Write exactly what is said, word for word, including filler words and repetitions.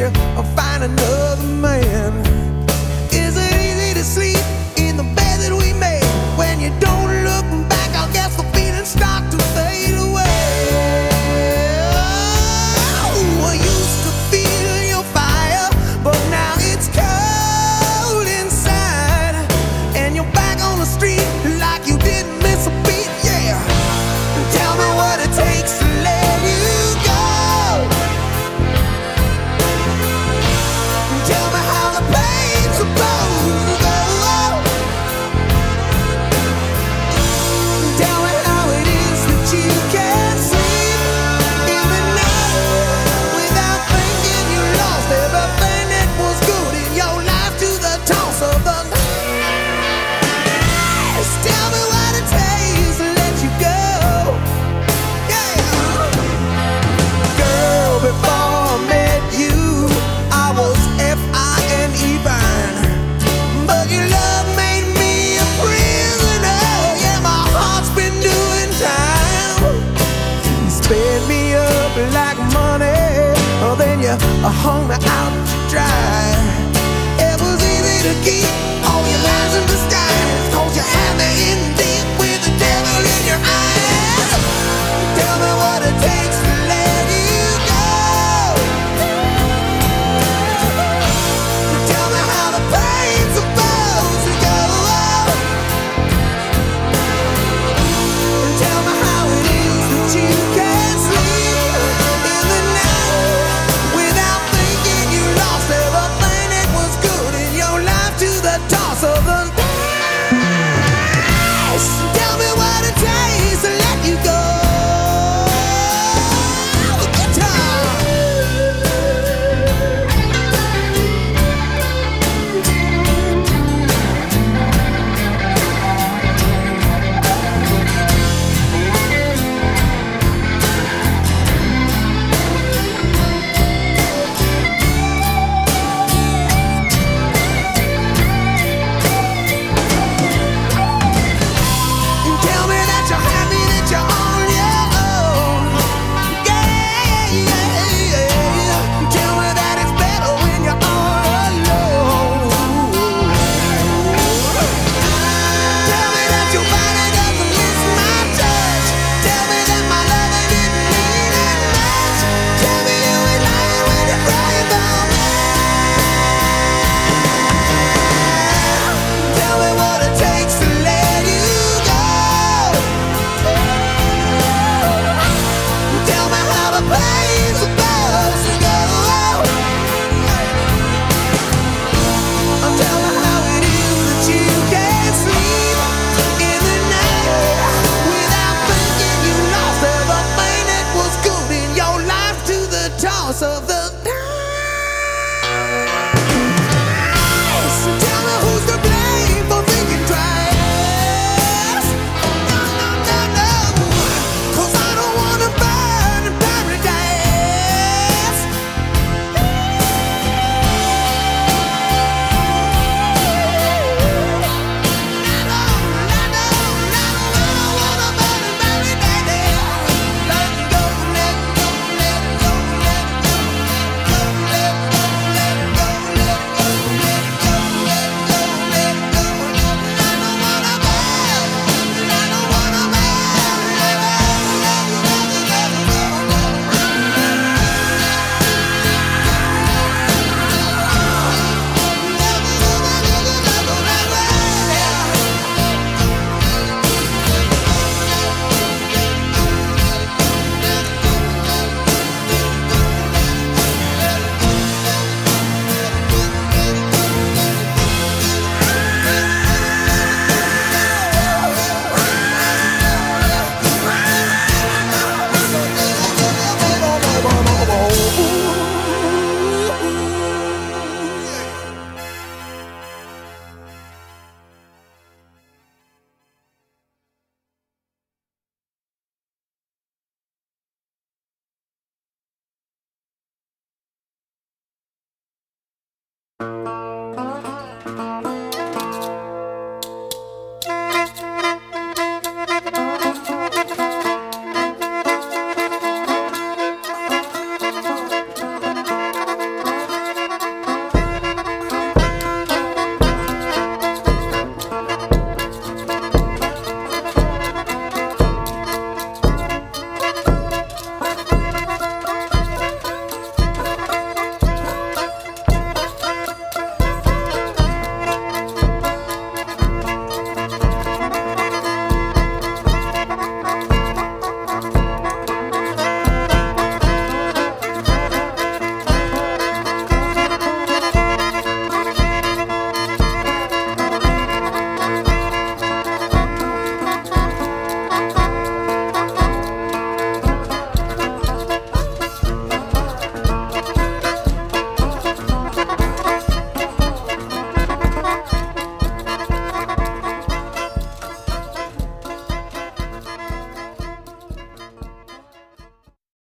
you find another man. Is it easy to sleep in the bed that we made? When you don't look back, I guess the feelings start to fade away. Oh, I used to feel your fire, but now it's cold inside, and you're back on the street like you didn't miss a beat. Yeah, tell me what it takes to let you go. Tell me how the pain's supposed to go. Tell me how it is that you can't sleep in the night without thinking you lost everything that was good in your life to the toss of the night. Tell me what it takes to let you go. Yeah. Girl, before I met you, I was F I N E fine, but your love made me a prisoner. Yeah, my heart's been doing time. You sped me up like money, oh, then you hung me out to dry. It was easy to keep all your lies in disguise, 'cause you had me in deep with the devil in your eyes. Tell me what it takes to let you go. Tell me how the pain's supposed to go. Tell me how it is that you can't sleep in the night without thinking you lost everything that was good in your life to the toss of the dice. Tell me what it takes to let you go. Guitar. Tell me that you're happy, that you're on your own. Yeah, yeah, yeah. Tell me that it's better when you're all alone. Tell me that your body doesn't miss my touch. Tell me that my loving didn't mean that much. Tell me you ain't lying when you're crying about me. Tell me what it takes to let you go. Tell me how the pain's supposed to go. Tell me how it is that you can't sleep in the night without thinking you lost everything that was good in your life to the toss of the dice. Tell me who's to blame for thinking twice. No, no, no, no, 'cause I don't wanna burn in paradise. No, no, no, no, I don't wanna burn in paradise. Let go, let go, let go, let go, let go, let go, let go, let go, let go, let go, let go. I don't wanna burn, I don't wanna burn, let go, let go, let go,